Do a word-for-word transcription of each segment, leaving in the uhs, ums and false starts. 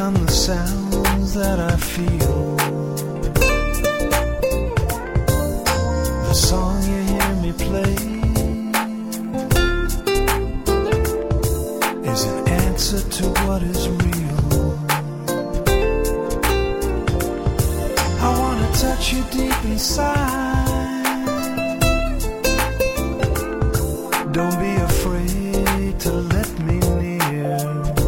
down the sounds that I feel. The song you hear me play is an answer to what is real. I wanna touch you deep inside. Don't be afraid to let me near.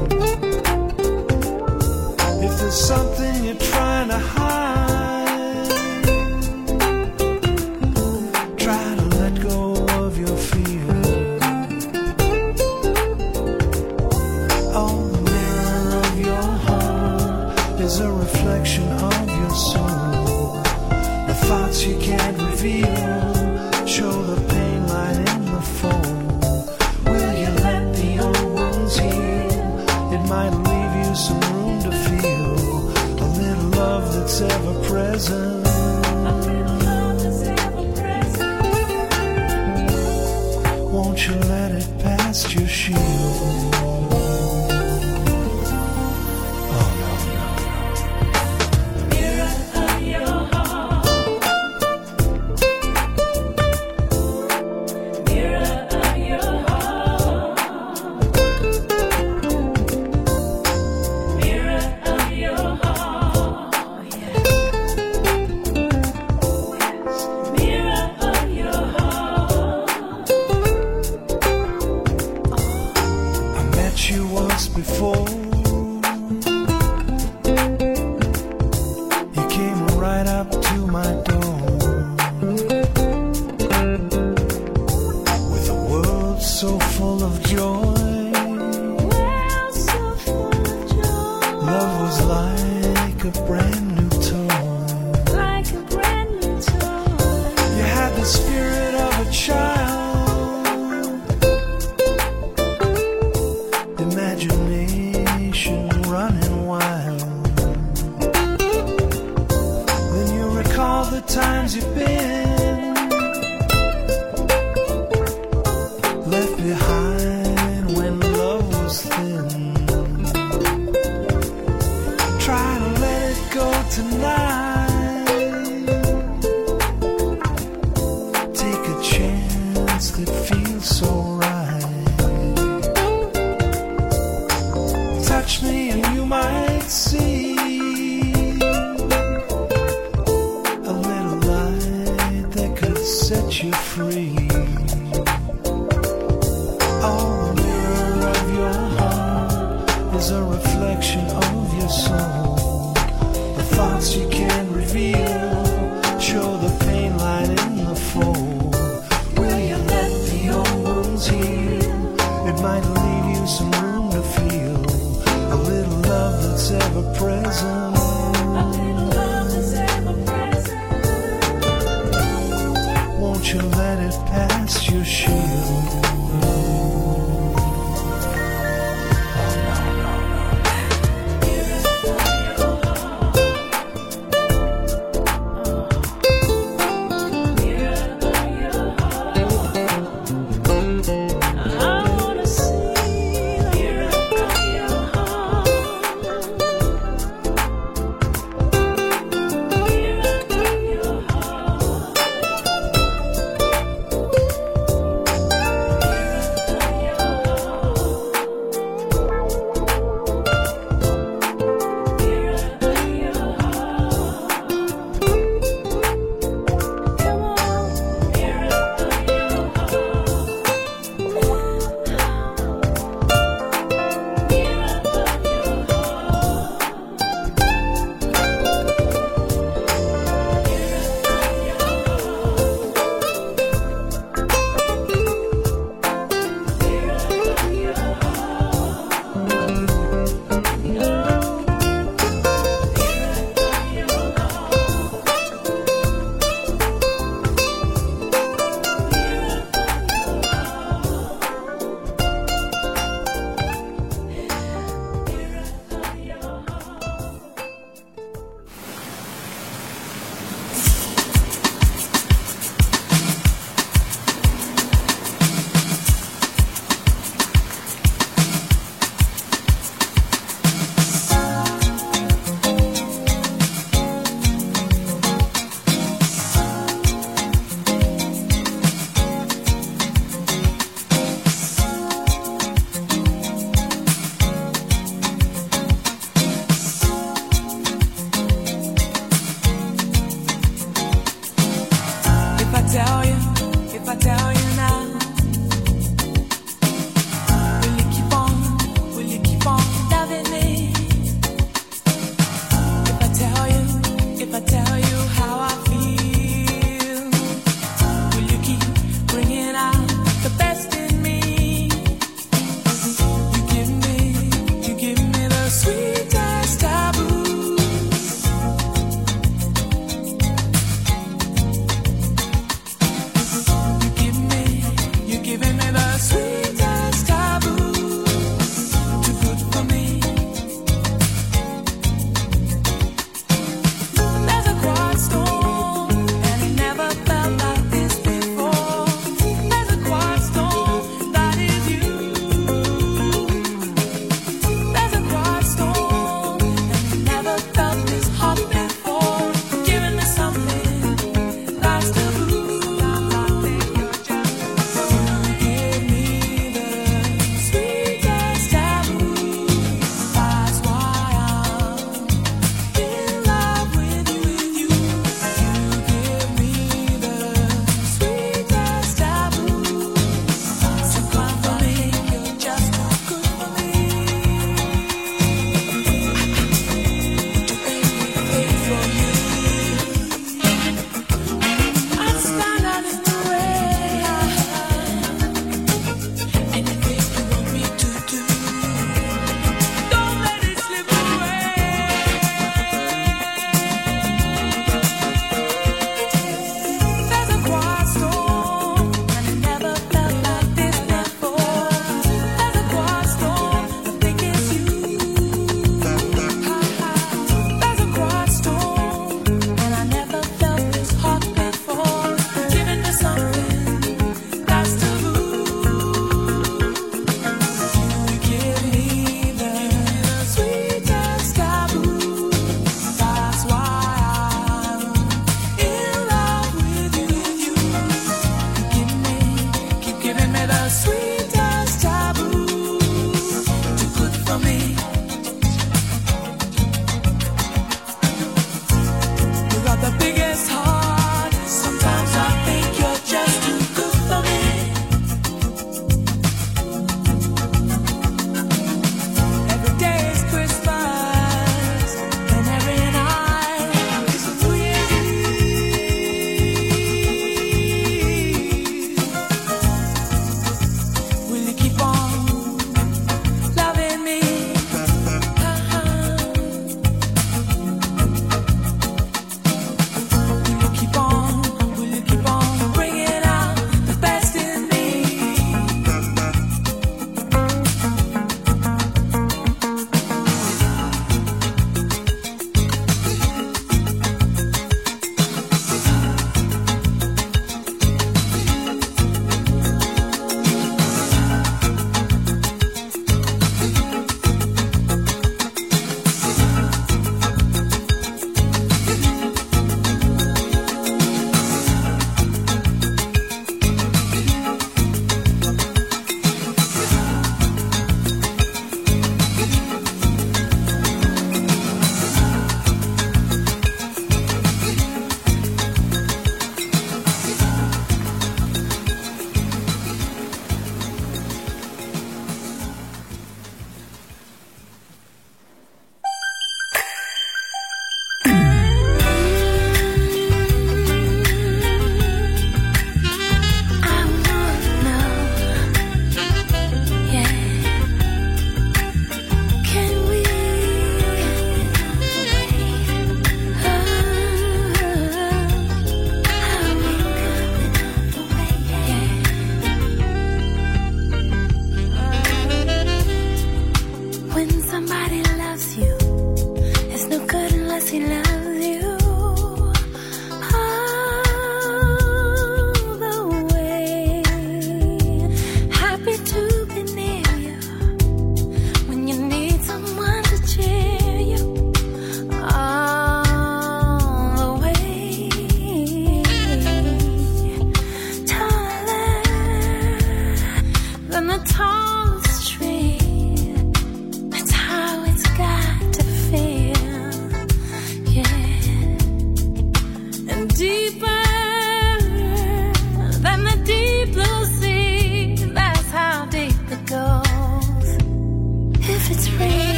If there's something you're trying to hide, try to let go of your fear. Oh, the mirror of your heart is a reflection of your soul. The thoughts you can't reveal show the pain right in the fold. Will you let the old wounds heal? It might leave you some room to feel a little love that's ever present. A little love that's ever present. Won't you let it past your shield? Oh no, no, no. Mirror of your heart. Mirror of your heart. Mirror of your heart. Yes. Mirror of your heart. I met you once before. You came right up to my door with a world so full of joy. Well, so full of joy. Love was like a brand new toy. Like a brand new toy. You had the spirit of a child, imagination running wild. Then you recall the times you've been left behind when love was thin. Try to let it go tonight. Take a chance that feels so right. Touch me and you might see a little light that could set you free. Oh, the mirror of your heart is a reflection of your soul. The thoughts you can't reveal show the pain line in the fold. Will you let the old wounds heal? It might leave you some room to feel a little love that's ever present. A little love that's ever present. Won't you let it pass your shield?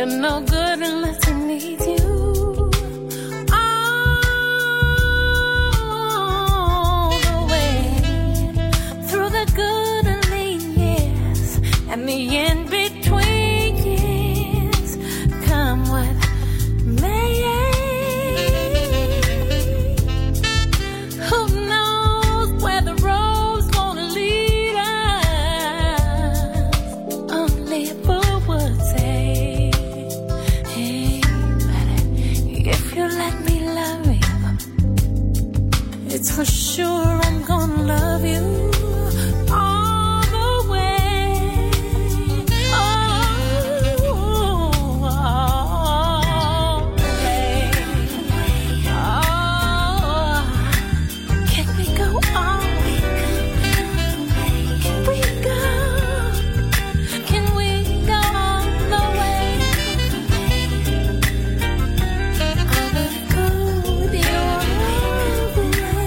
You're no good unless he needs you. All the way through the good and lean years and the in between years. Come what may. Who knows where the road's gonna lead us? Only a fool would say. Hey, but if you let me love you, it's for sure I'm gonna love you all the way. Oh, all the way. Oh, can we go on? Can we go? Can we go all the way? I will go with you all the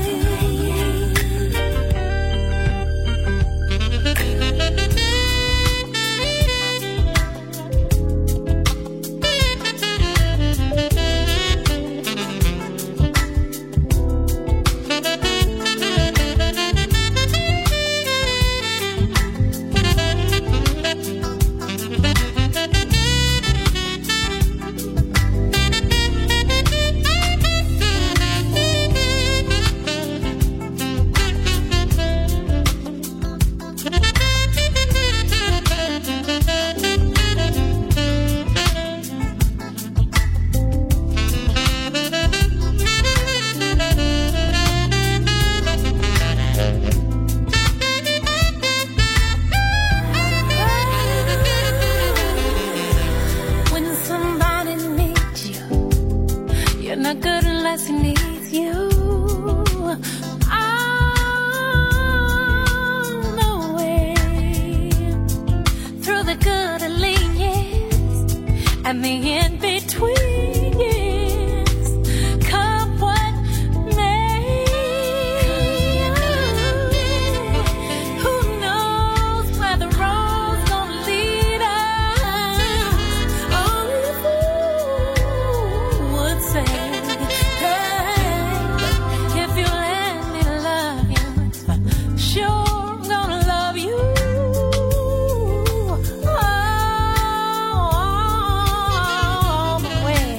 when somebody needs you, you're not good unless he needs you. All the way through the good and lean years and the in between years. Come what may. Who knows where the road's gonna lead us? Only a fool would say, hey, if you let me love you, it's for sure I'm gonna love you all the way.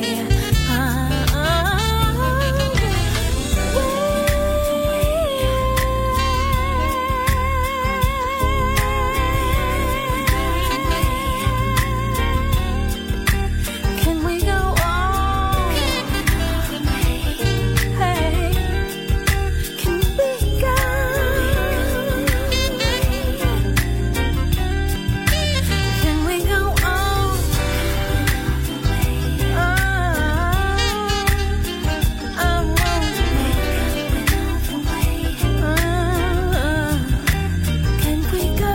Can we go on? Hey, can we go? Can we go on? Oh, I want to. Can we go?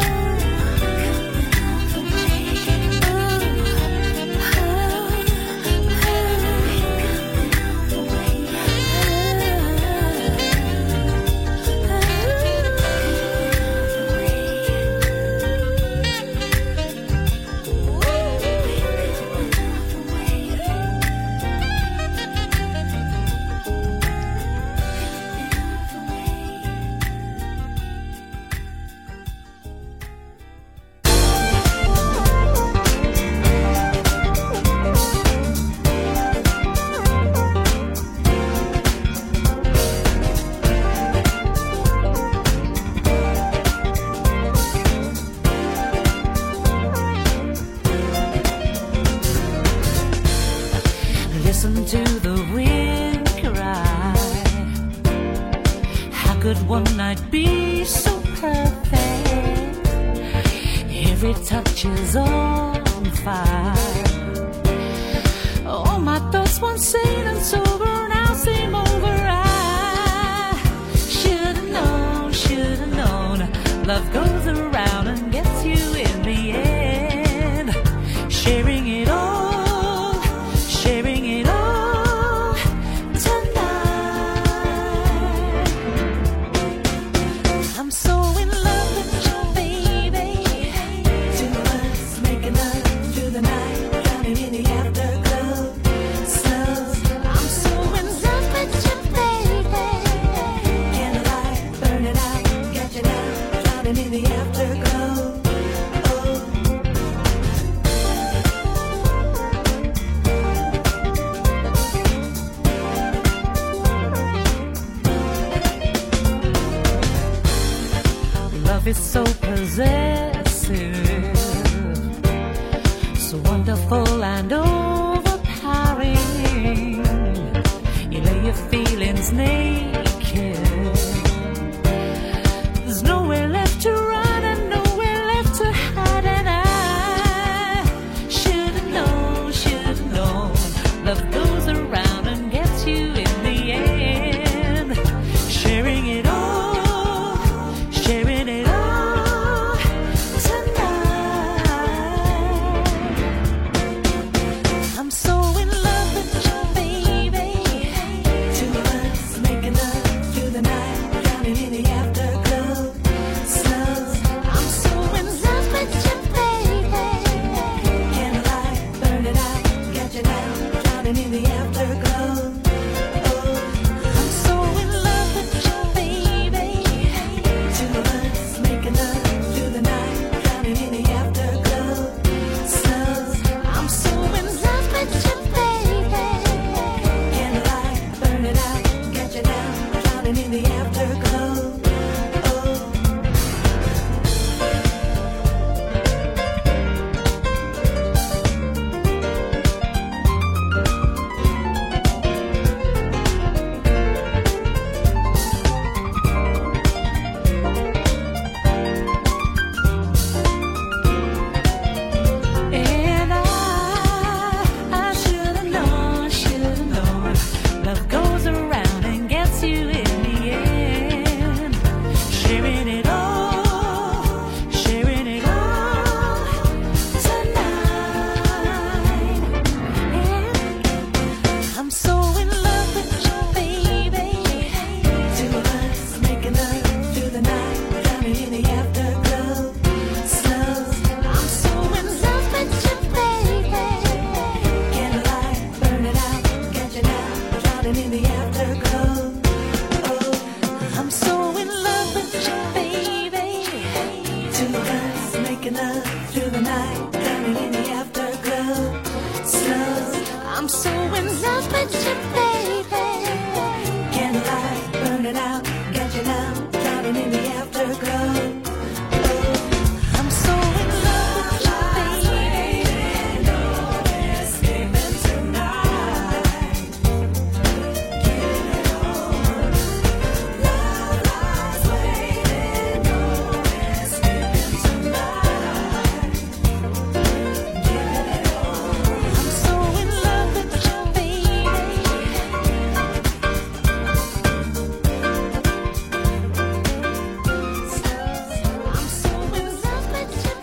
Listen to the wind cry. How could one night be so perfect? Every touch is on fire. All my thoughts once sane and sober now seem over. I should've known, should've known. Love goes around and gets you in the end. Sharing it all, sharing it all tonight. I'm so in love with you, baby. Two of us making love through the night, drowning in the hour. drowning in the afterglow. Love is so possessive, so wonderful and overpowering. You lay your feelings naked. There's nowhere left to run and nowhere left to hide. And I should've known, should've known. Love goes around and gets you in the end. Sharing it all, sharing it all tonight. I'm so in love with you, baby. Two of us making love through the night, drowning in the afterglow. Slow. I'm so in love with you, baby. Candlelight, burn it out, get you down, drowning in the afterglow. Oh, I'm so in love with you, baby. Two of us making love through the night, drowning in the afterglow. Slow. I'm so in love with you, baby. Candlelight, burn it out, get you down, drowning in the afterglow. Oh. And I, I should've known, should've known. Love goes around and gets you in the end. Sharing it all, sharing it all tonight. And I'm so in love with you, baby. Two of us making love through the night, drowning in the afterglow. Slow. I'm so in love with you, baby. Candlelight, burn it out, get you down, drowning in the afterglow. Oh, I'm so in love with you, baby. Two of us making love through the night, drowning in the afterglow. Slow. I'm so in love with you, baby. Candlelight, burn it out, get you down, drowning in the afterglow. Oh, I'm so in love with you, baby. No escaping tonight. Give it all. Love lies waiting. No escaping tonight. Give it all. I'm so in love with you, baby. I'm so in love with you,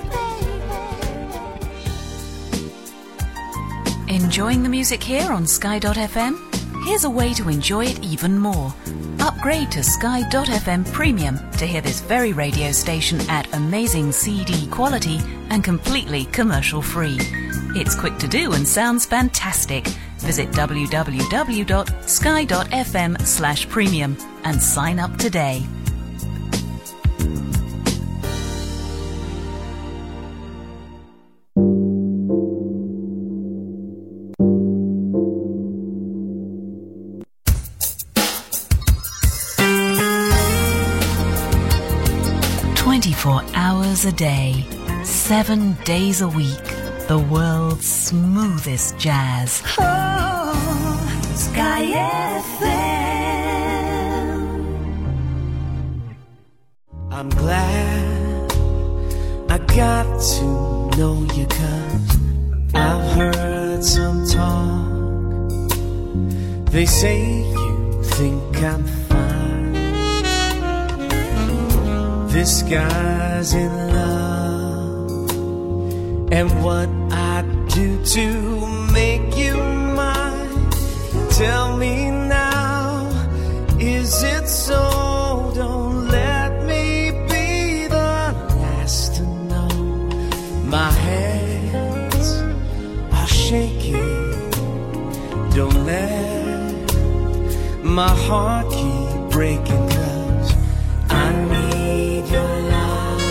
baby. Enjoying the music here on Sky dot F M? Here's a way to enjoy it even more. Upgrade to Sky dot F M Premium to hear this very radio station at amazing C D quality and completely commercial free. It's quick to do and sounds fantastic. Visit w w w dot sky dot f m slash premium and sign up today. twenty-four hours a day, seven days a week, the world's smoothest jazz. Oh, Sky F M. I'm glad I got to know you, 'cause I've heard some talk. They say you think I'm fine. This guy's in love, and what I do to make you mine. Tell me now, is it so? Don't let me be the last to know. My hands are shaking. Don't let my heart keep breaking, 'cause I need your love.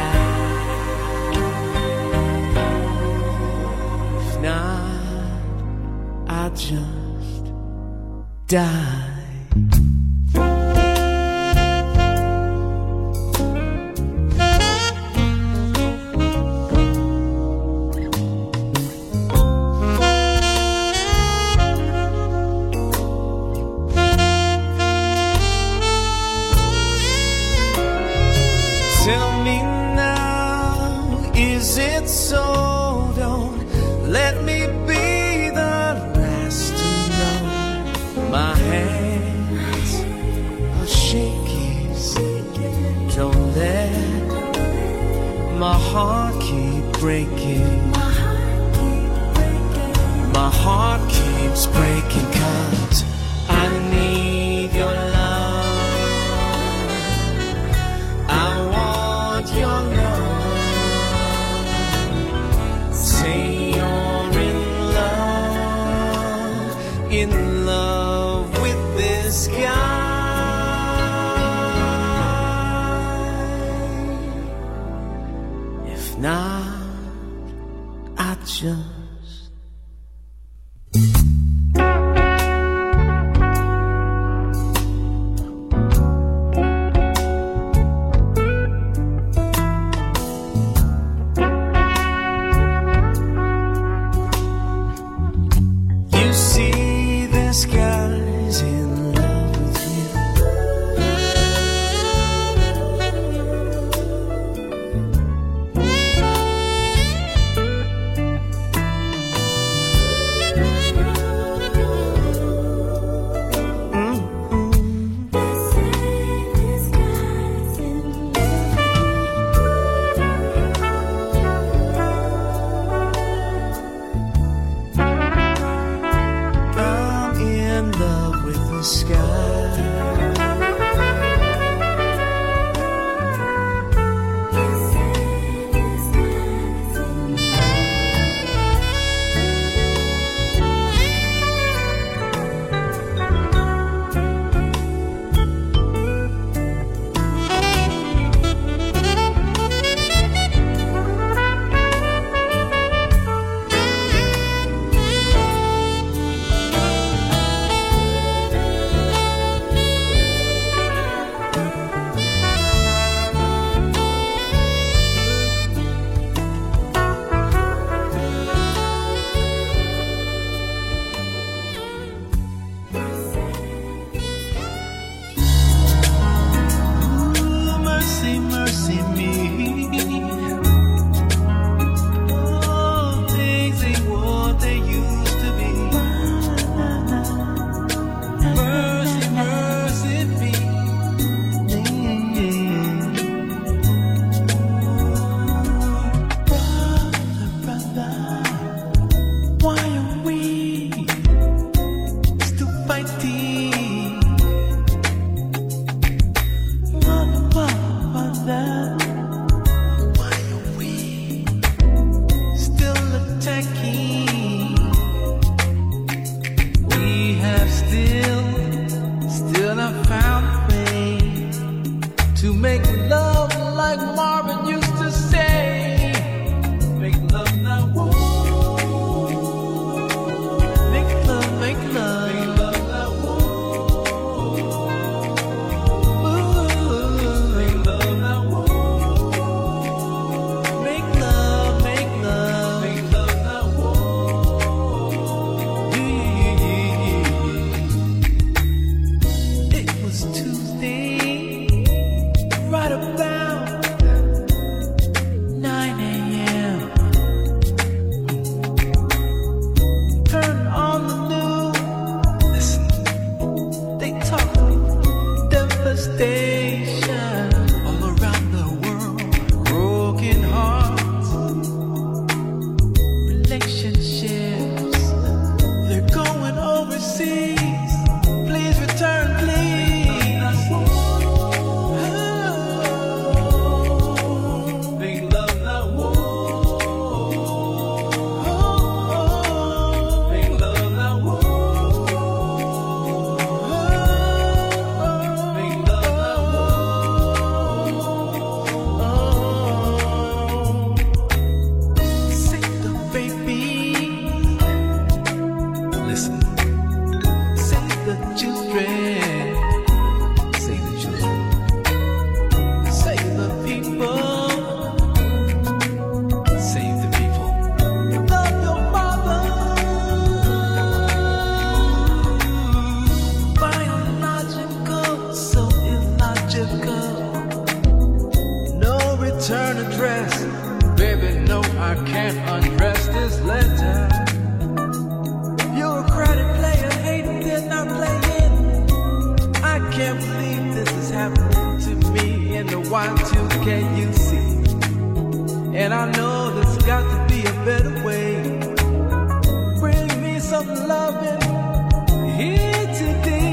If not, I just die. Tell me now, is it so? Don't let me be the last to know. My hands are shaky. Don't let my heart keep breaking. My heart keeps breaking 'cause I need your love. Your love. Say you're in love, in love with this guy. If not, I just I can't undress this letter. You're a credit player, hating, did not play it. I can't believe this is happening to me in the Y two K you see. And I know there's got to be a better way. Bring me some loving here today.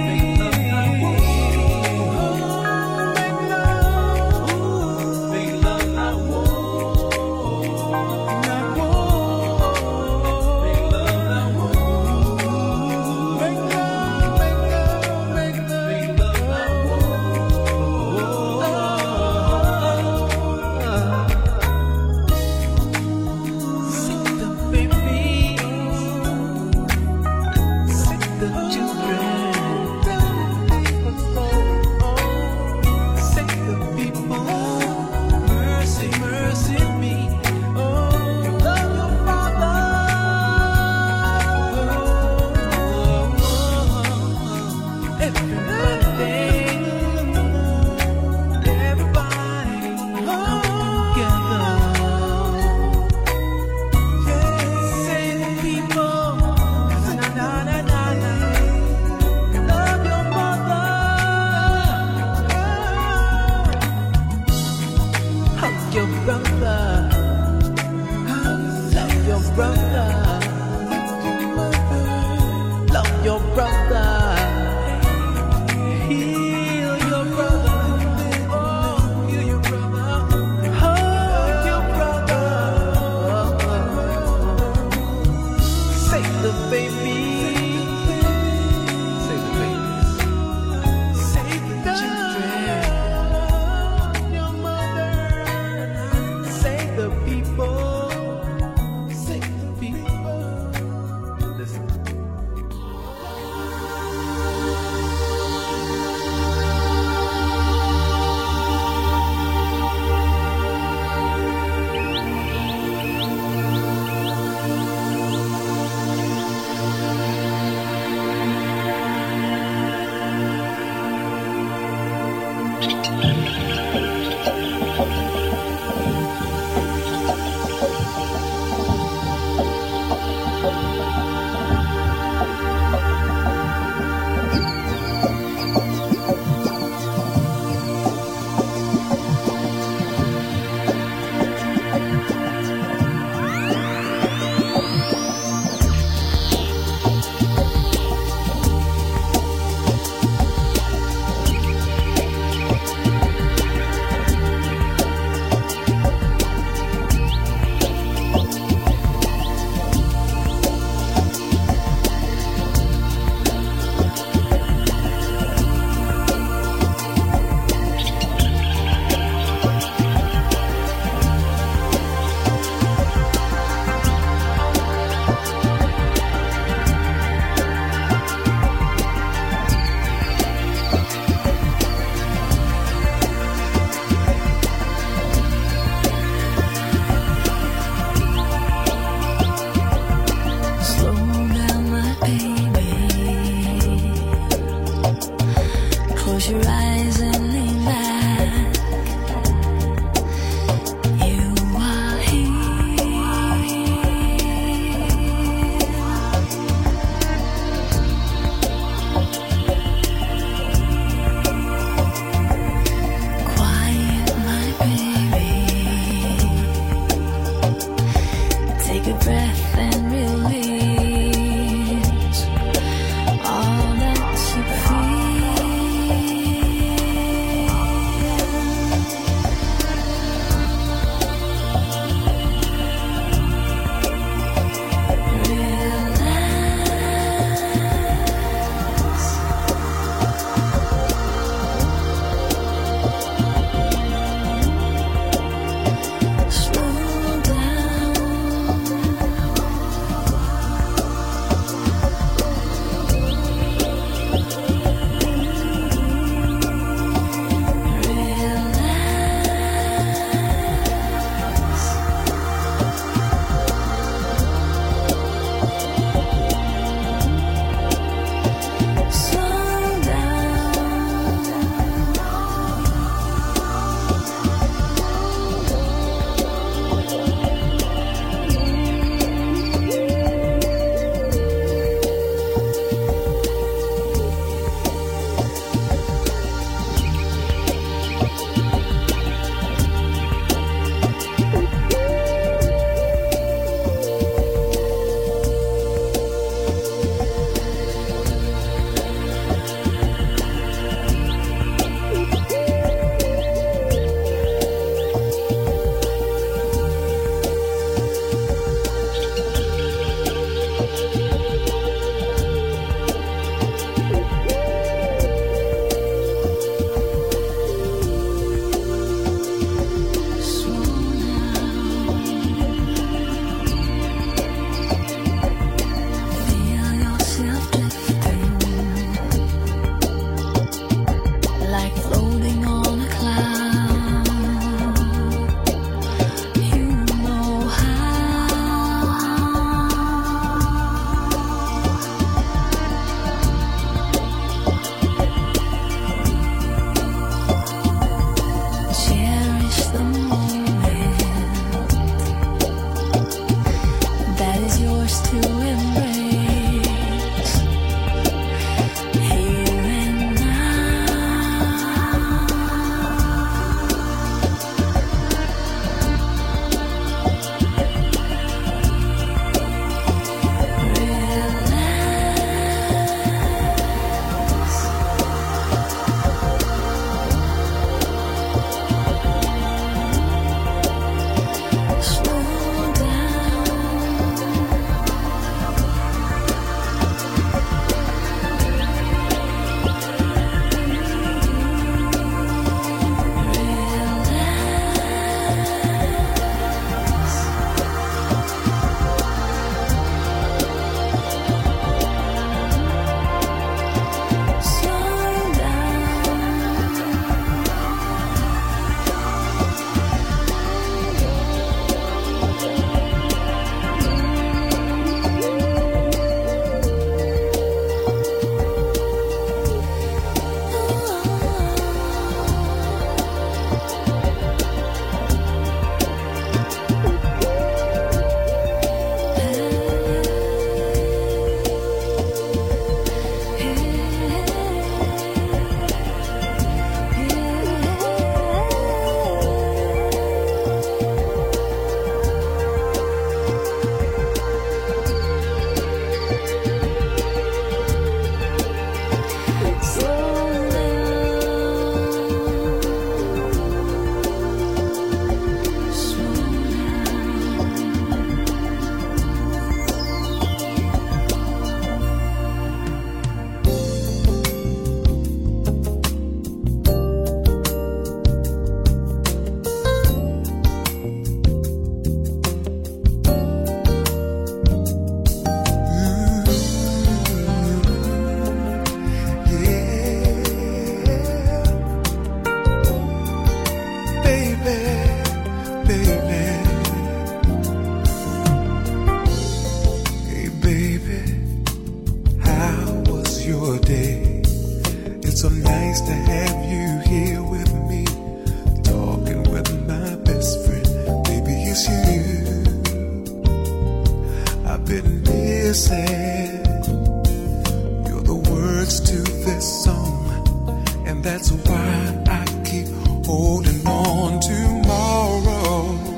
missing. You're the words to this song, and that's why I keep holding on. Tomorrow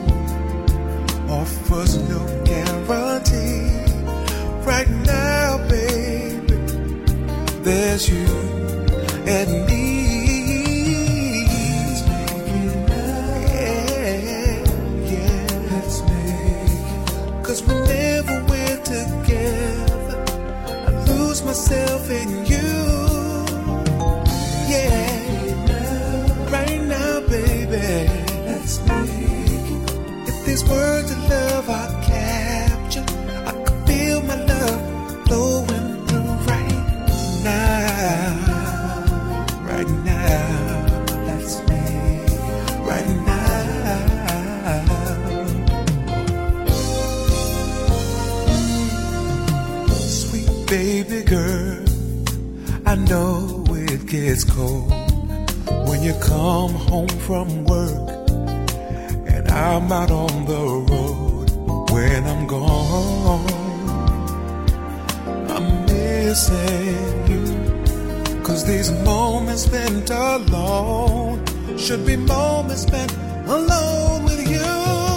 offers no guarantee. Right now, baby, there's you and me. Whenever we're together, I lose myself in you. Yeah, right now, baby, let's make it. If these words of love are captured, I can feel my love flowing through right now. Right now, let's make it. Right now. Baby girl, I know it gets cold when you come home from work and I'm out on the road. When I'm gone, I'm missing you, 'cause these moments spent alone should be moments spent alone with you.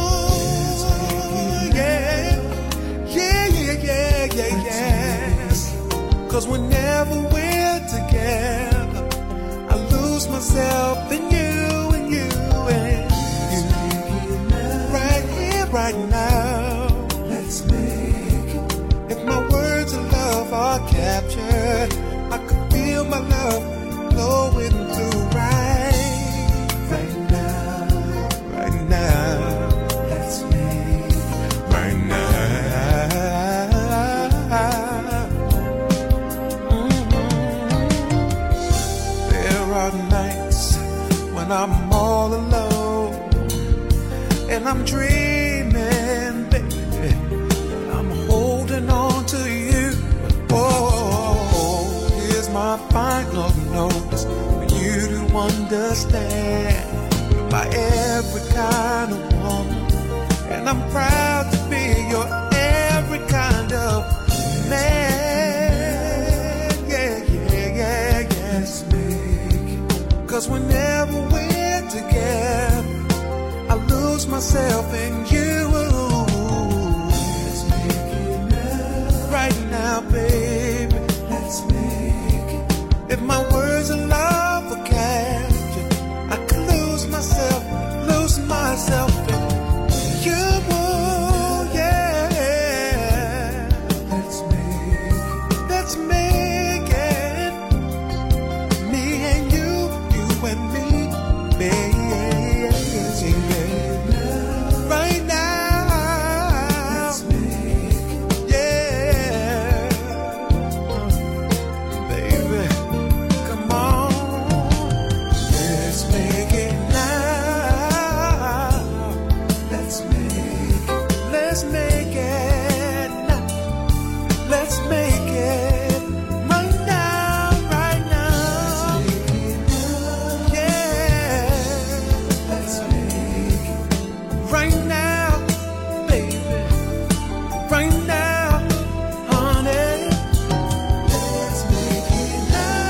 Yeah, yeah, yeah, yeah, yeah, yeah. 'Cause whenever we're together, I lose myself in you and you and you. Right here, right now, let's make it. If my words of love are captured, I can feel my love flowing through right, right now, right now. Let's make it right now. Nights when I'm all alone and I'm dreaming, baby, I'm holding on to you. Oh, here's my final note for you to understand. You're my every kind of woman, and I'm proud to be your every kind of man. Yeah, yeah, yeah, yes, me. 'Cause whenever we're together, I lose myself in you. Let's make it now. Right now, baby, let's make it. If my words of love are captured, I could lose myself, lose myself in you. Yeah, let's make it. Let's make it. Me and you. And me, baby, right now, let's make it. Yeah, baby, come on, let's make it now. Let's make it, let's make it now. Let's make it right now, right now. Right now, baby, right now, honey, let's make it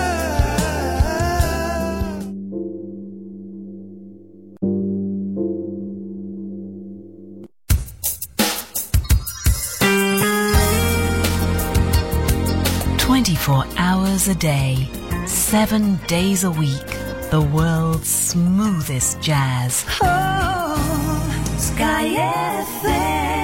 now. twenty-four hours a day, seven days a week, the world's smoothest jazz. Oh, Sky F M.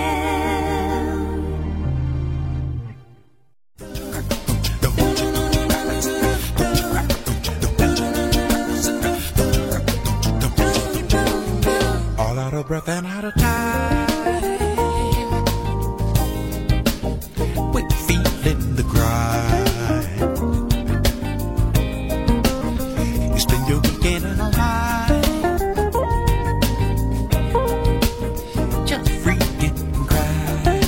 All out of breath and out of time, with feeling the grind. You spend your weekend in a lie, just freaking grind.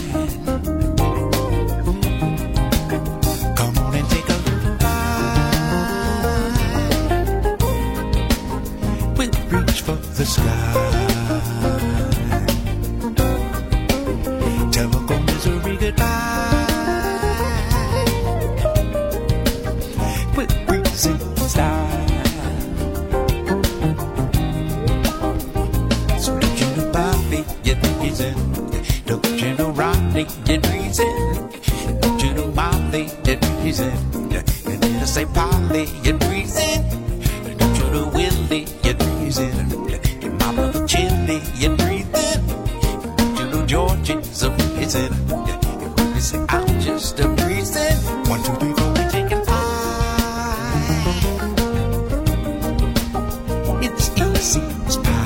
Come on and take a little ride. We'll reach for the sky. Don't you know Ronnie did reason? Don't you know Molly did reason? And then I say Polly and reason. Don't you know Willie and reason? And my brother Chili and reason. Don't you know Georgie's a reason? And when you say I'm just a reason, one, two, three, four, we taking five. It's easy as pie.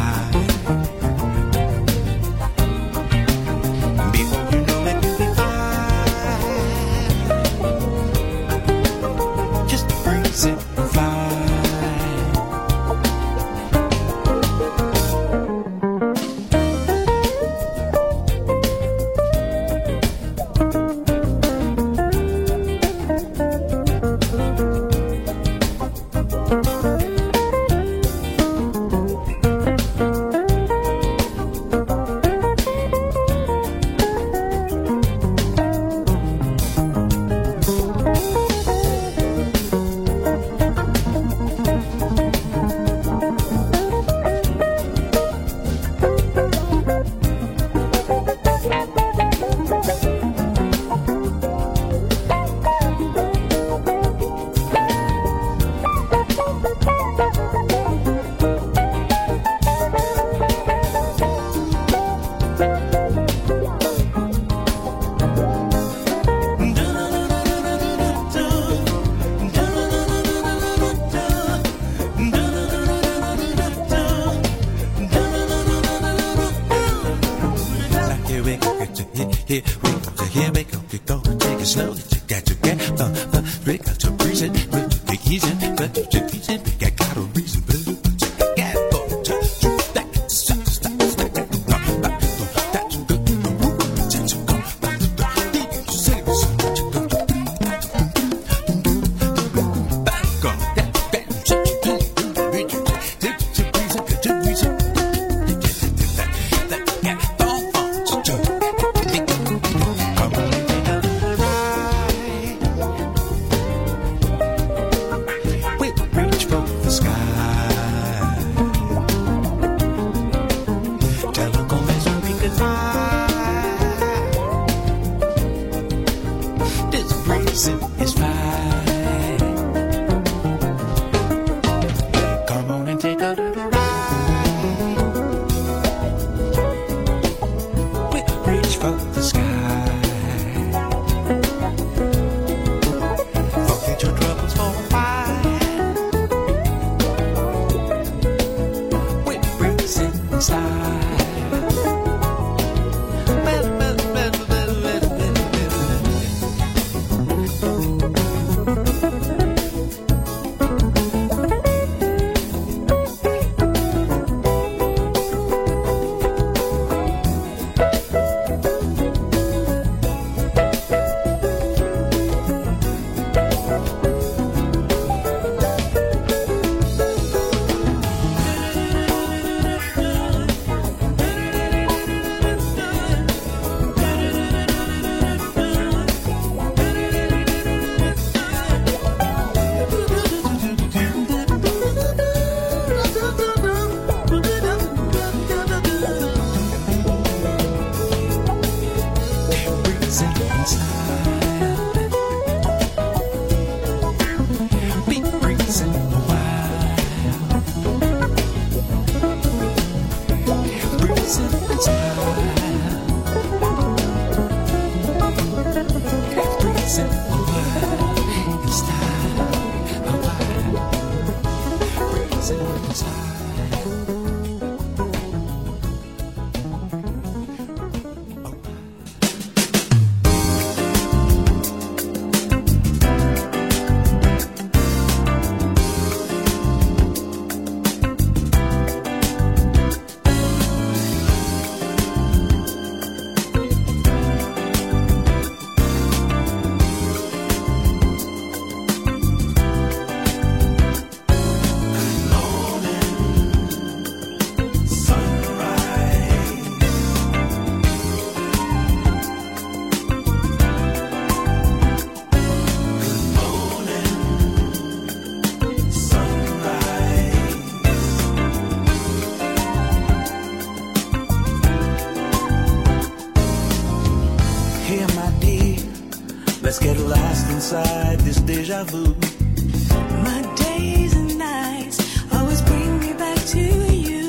Let's get lost inside this deja vu. My days and nights always bring me back to you.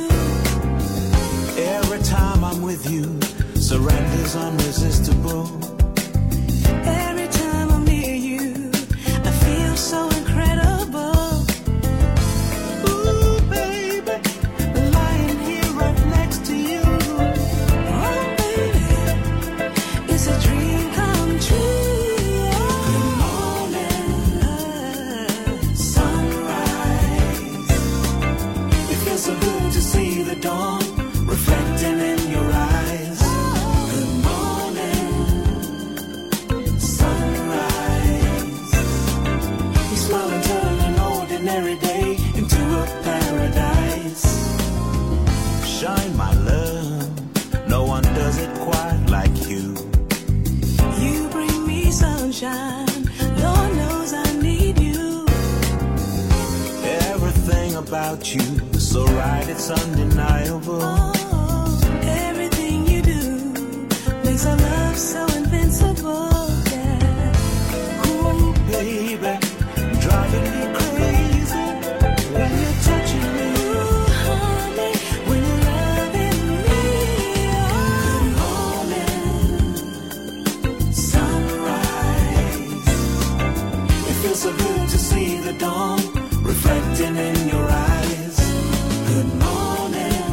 Every time I'm with you, surrender's unresistible. Every time I'm near you, I feel so incredible. Ooh, baby, lying here right next to you. Oh, baby, it's a dream come true. Good morning, sunrise. It feels so good to see the dawn reflecting in your eyes. Good morning, sunrise. You smile and turn an ordinary day into a paradise. Shine, my love, no one does it quite like you. You bring me sunshine, Lord knows I need you. Everything about you is so right, it's undeniable. Oh, everything you do makes our love so invincible, yeah. Ooh, baby, driving me crazy when you're touching me. Ooh, honey, when you're loving me. Good morning, sunrise. It feels so good to see the dawn reflecting in your eyes. Good morning,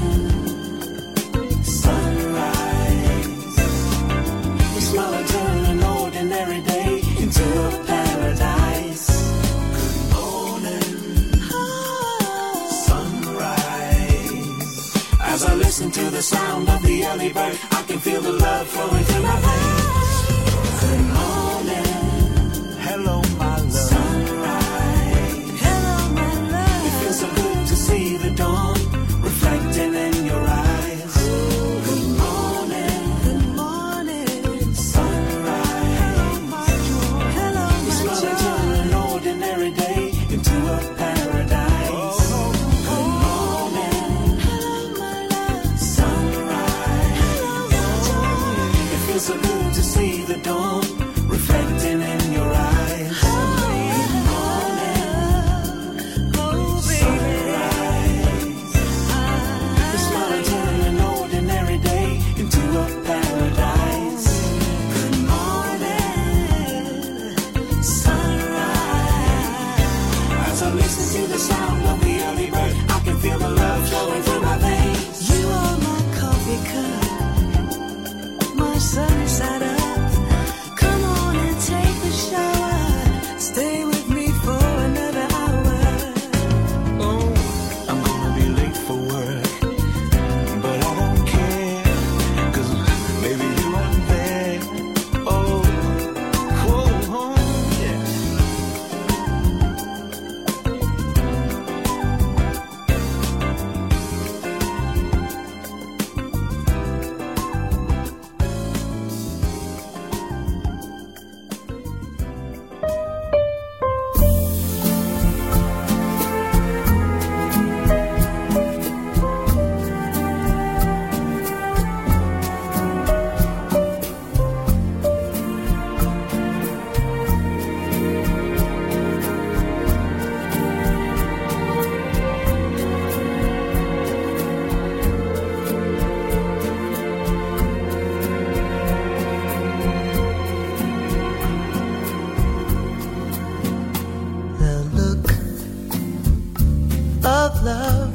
sunrise. You smile and turn an ordinary day into a paradise. Good morning, sunrise. As I listen to the sound of the early bird, I can feel the love flowing through my veins. Good morning, Hello, my love. sunrise. Hello, my love. It feels so good to see the dawn reflecting in your eyes. Good morning, good morning, sunrise. Hello, my joy. Hello, my joy. You smile and turn an ordinary day into a paradise. Good morning, hello, my love, sunrise. Hello, my joy. It feels so good to see the dawn reflecting in your eyes. Good morning, oh baby. You smile and turn an ordinary day into a paradise. Good morning, sunrise. As I listen to the sound of the early bird, I can feel the love flowing through my veins. You are my coffee cup, my sunset up. Come on and take the shower. Stay with me for another hour. Oh, I'm gonna be late for work, but I don't care, 'cause baby, you are there. Oh, oh, oh, yeah. The look of love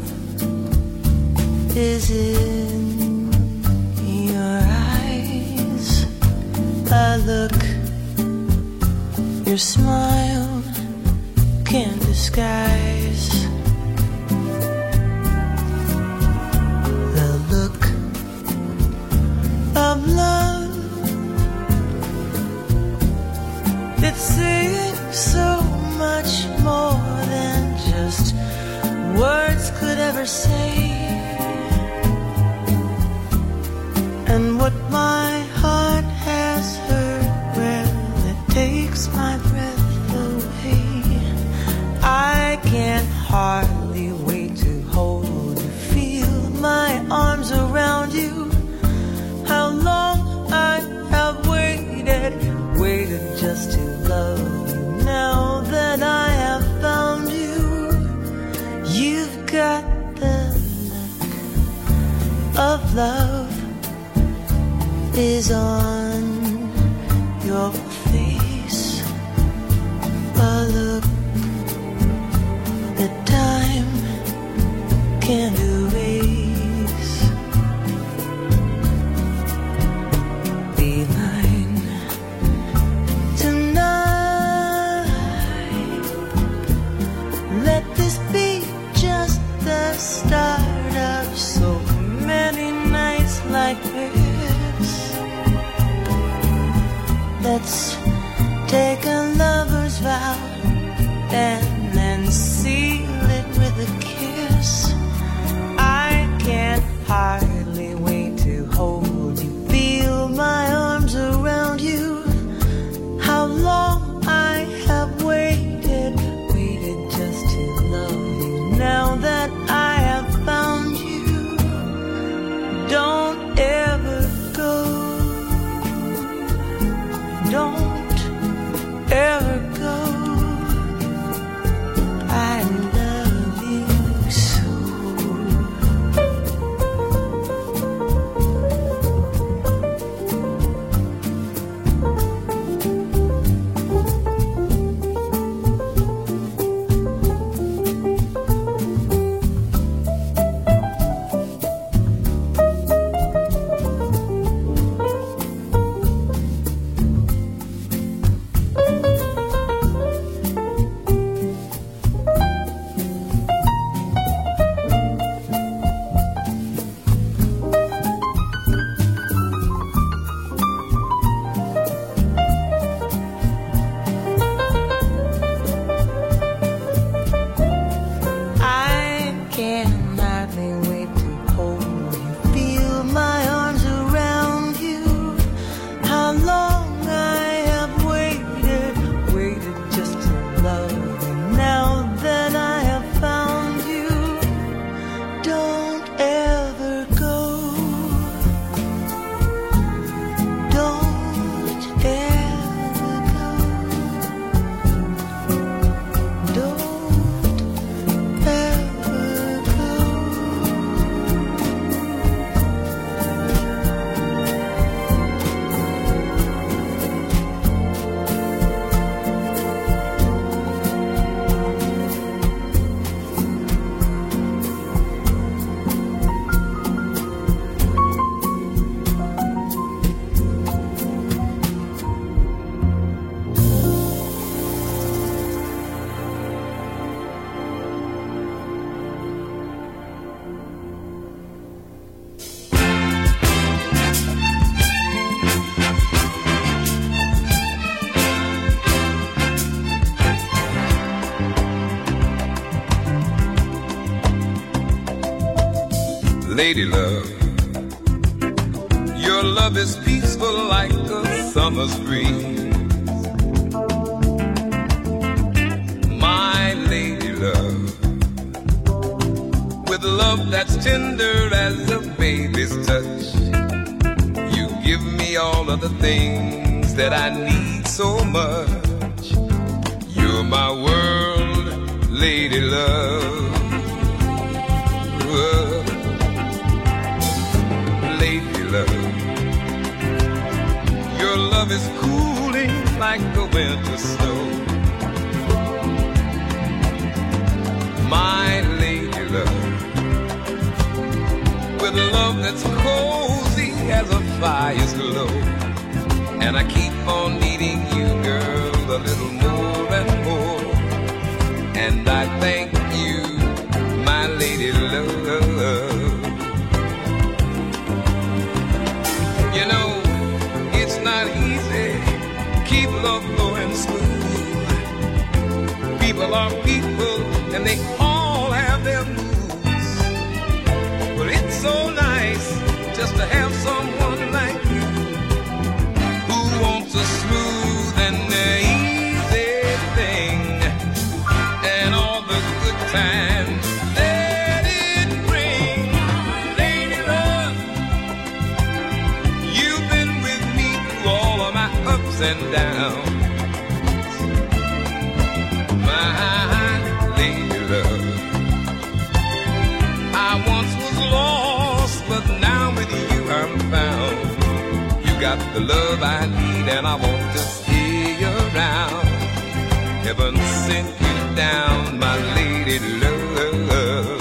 is in your eyes. A look your smile can't disguise. The look of love, it's saying so much more than just words could ever say. And what my heart has heard, well, it takes my breath away. I can't hardly wait to hold you, feel my arms around you. How long I have waited, waited just just to love you. Now that I have found you, you've got the look of love is on your face, a look that time can't erase. Be mine tonight. Let this be just the start of so many nights like this. Let's take a lover's vow and then seal it with a kiss. I can't hardly wait to hold you, feel my arms around you. How long I have waited, waited just to love you. Now that I have found you, don't ever go. Don't ever go. I love you so. Lady love, your love is peaceful like a summer's breeze. My lady love, with love that's tender as a baby's touch, you give me all of the things that I need so much. You're my world, lady love. Whoa. Lady love, your love is cooling like the winter snow. My lady love, with love that's cozy as a fire's glow. And I keep on needing you, girl, a little more and more. And I thank you, my lady love. You know, it's not easy, keep love going smooth. People are people, and they all have their moves. But it's so nice just to have someone like you, who wants a smooth and easy thing, and all the good times that it brings. Lady love, you've been with me through all of my ups and downs. lady love. I once was lost, but now with you I'm found. You got the love I need and I want to stay around. Heaven sent you down, my lady love.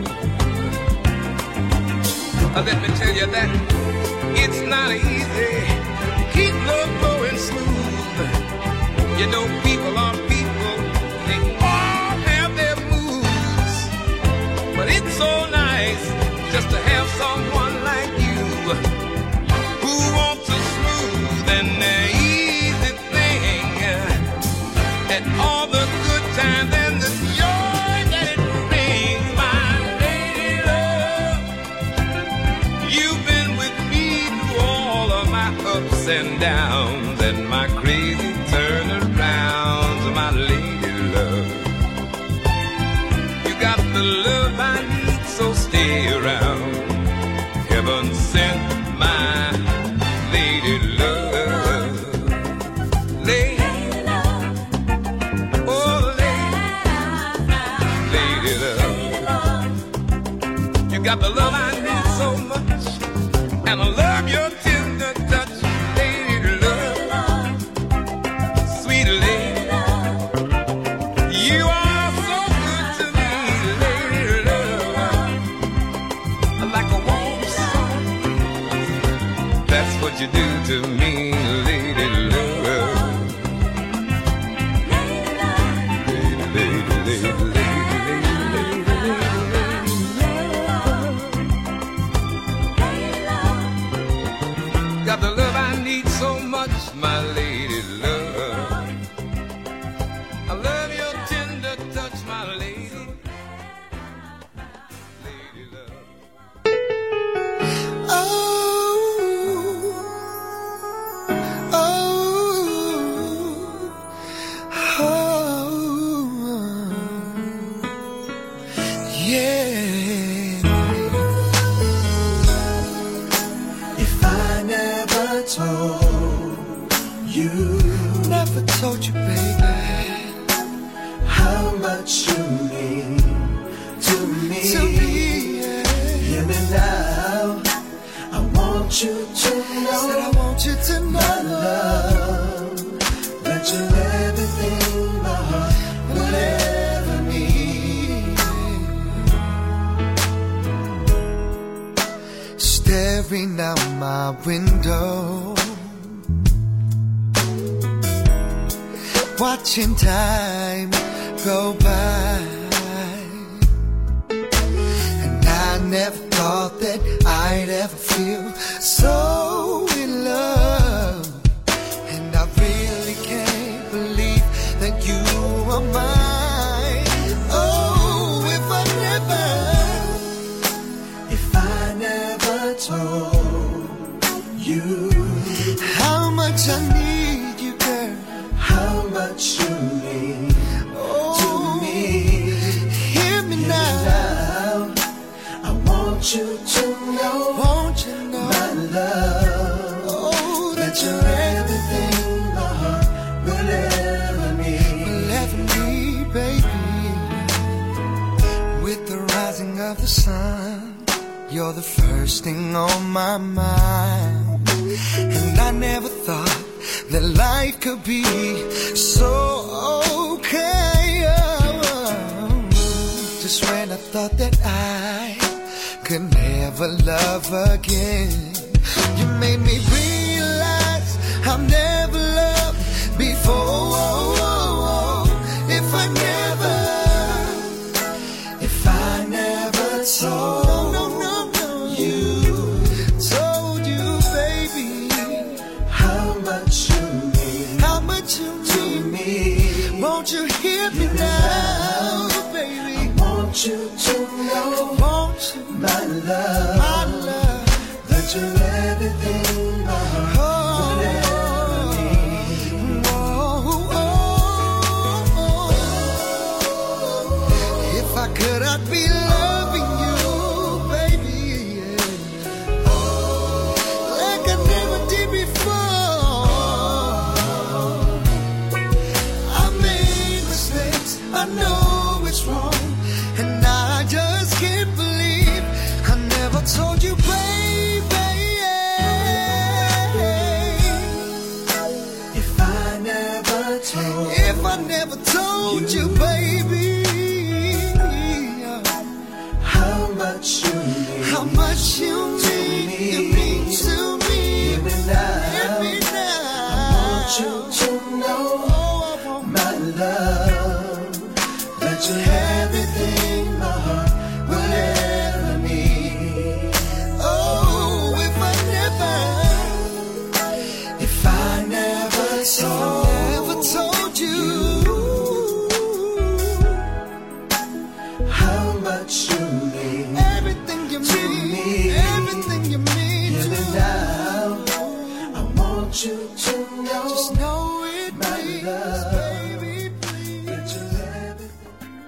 Uh, let me tell you that it's not easy. Keep love flowing smooth. You know people are people, they all have their moods. But it's so nice just to have someone like you who wants a smooth and easy thing. And all the good times and the joy that it brings, my lady love. You've been with me through all of my ups and downs and my crazy turnarounds, my lady love. You got the love I need, so stay around. Heaven sent my lady love. Lady love. Oh, lady, lady love. You got the love I need so much, and I love your tender touch, lady love. Sweet lady love. You are so good to me, lady love. Like a warm sun. That's what you do to me, lady love. Lady, lady, lady, lady, lady, lady. Got the love I need so much, my lady love. I love your tender touch, my lady. Lady love. Oh, oh, oh, yeah. If I never told you, never told you, baby, how much you mean to me, to me, yeah. Hear me now. I want you to know, said I want you to know, my love, that you're everything my heart will ever need. Staring out my window, watching time go by, and I never thought that I'd ever feel so in love. And I really can't believe that you are mine. Oh, if I never, if I never told you how much I need you, girl, how much you mean to me. Hear me now. I want you to know, won't you know, my love, oh, that you're everything my heart will ever need, will ever need, baby. With the rising of the sun, you're the first thing on my mind. And I never thought that life could be so okay. Oh, just when I thought that I could never love again, you made me realize I've never loved before. If I never, if I never told no, no, no, you, told you, baby, how much you mean, how much you mean to me. Won't you hear me now, baby? I want you to know, I want you, my love, my love, that you're everything my heart will ever need. Oh, oh, oh. If I could, I'd be loving you, baby, yeah. Like I never did before. I made mistakes, I So I never told you how much you mean. Everything you mean, everything you mean to me now. I want you to know, just know it, baby.